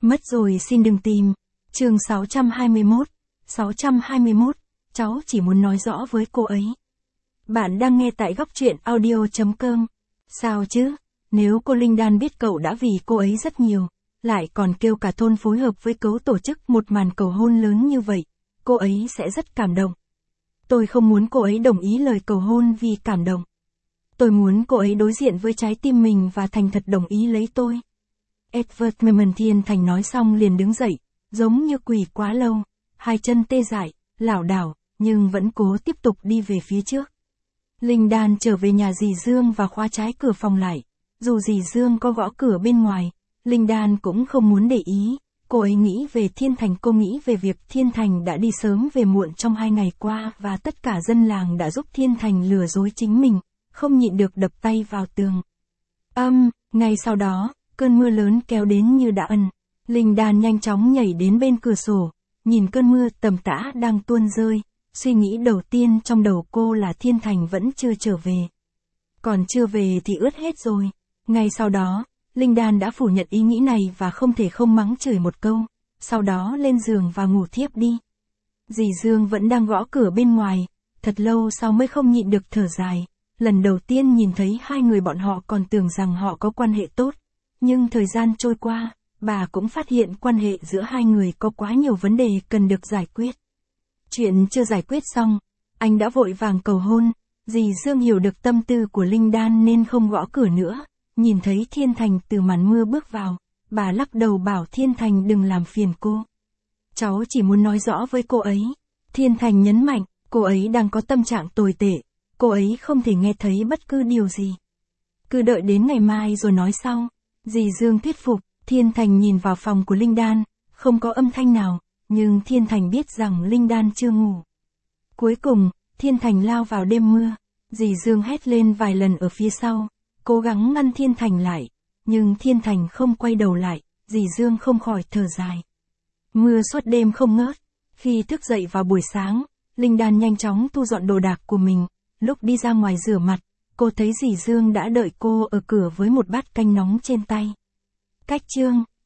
Mất rồi xin đừng tìm. Chương 621. 621, cháu chỉ muốn nói rõ với cô ấy. Bạn đang nghe tại góc truyện audio.com. Sao chứ? Nếu cô Linh Đan biết cậu đã vì cô ấy rất nhiều, lại còn kêu cả thôn phối hợp với cậu tổ chức một màn cầu hôn lớn như vậy, cô ấy sẽ rất cảm động. Tôi không muốn cô ấy đồng ý lời cầu hôn vì cảm động. Tôi muốn cô ấy đối diện với trái tim mình và thành thật đồng ý lấy tôi. Edward Memon Thiên Thành nói xong liền đứng dậy, giống như quỳ quá lâu, hai chân tê dại, lảo đảo, nhưng vẫn cố tiếp tục đi về phía trước. Linh Đan trở về nhà dì Dương và khóa trái cửa phòng lại. Dù dì Dương có gõ cửa bên ngoài, Linh Đan cũng không muốn để ý. Cô ấy nghĩ về Thiên Thành, cô nghĩ về việc Thiên Thành đã đi sớm về muộn trong 2 ngày qua và tất cả dân làng đã giúp Thiên Thành lừa dối chính mình, không nhịn được đập tay vào tường. Ngay sau đó, cơn mưa lớn kéo đến như đã ẩn. Linh Đan nhanh chóng nhảy đến bên cửa sổ, nhìn cơn mưa tầm tã đang tuôn rơi. Suy nghĩ đầu tiên trong đầu cô là Thiên Thành vẫn chưa trở về. Còn chưa về thì ướt hết rồi. Ngay sau đó, Linh Đan đã phủ nhận ý nghĩ này và không thể không mắng chửi một câu, sau đó lên giường và ngủ thiếp đi. Dì Dương vẫn đang gõ cửa bên ngoài, thật lâu sau mới không nhịn được thở dài. Lần đầu tiên nhìn thấy hai người bọn họ còn tưởng rằng họ có quan hệ tốt, nhưng thời gian trôi qua, bà cũng phát hiện quan hệ giữa hai người có quá nhiều vấn đề cần được giải quyết. Chuyện chưa giải quyết xong, anh đã vội vàng cầu hôn. Dì Dương hiểu được tâm tư của Linh Đan nên không gõ cửa nữa. Nhìn thấy Thiên Thành từ màn mưa bước vào, bà lắc đầu bảo Thiên Thành đừng làm phiền cô. Cháu chỉ muốn nói rõ với cô ấy. Thiên Thành nhấn mạnh, cô ấy đang có tâm trạng tồi tệ, cô ấy không thể nghe thấy bất cứ điều gì. Cứ đợi đến ngày mai rồi nói sau. Dì Dương thuyết phục. Thiên Thành nhìn vào phòng của Linh Đan, không có âm thanh nào, nhưng Thiên Thành biết rằng Linh Đan chưa ngủ. Cuối cùng, Thiên Thành lao vào đêm mưa. Dì Dương hét lên vài lần ở phía sau, cố gắng ngăn Thiên Thành lại, nhưng Thiên Thành không quay đầu lại. Dì Dương không khỏi thở dài. Mưa suốt đêm không ngớt. Khi thức dậy vào buổi sáng, Linh Đan nhanh chóng thu dọn đồ đạc của mình. Lúc đi ra ngoài rửa mặt, cô thấy dì Dương đã đợi cô ở cửa với một bát canh nóng trên tay. Cách chương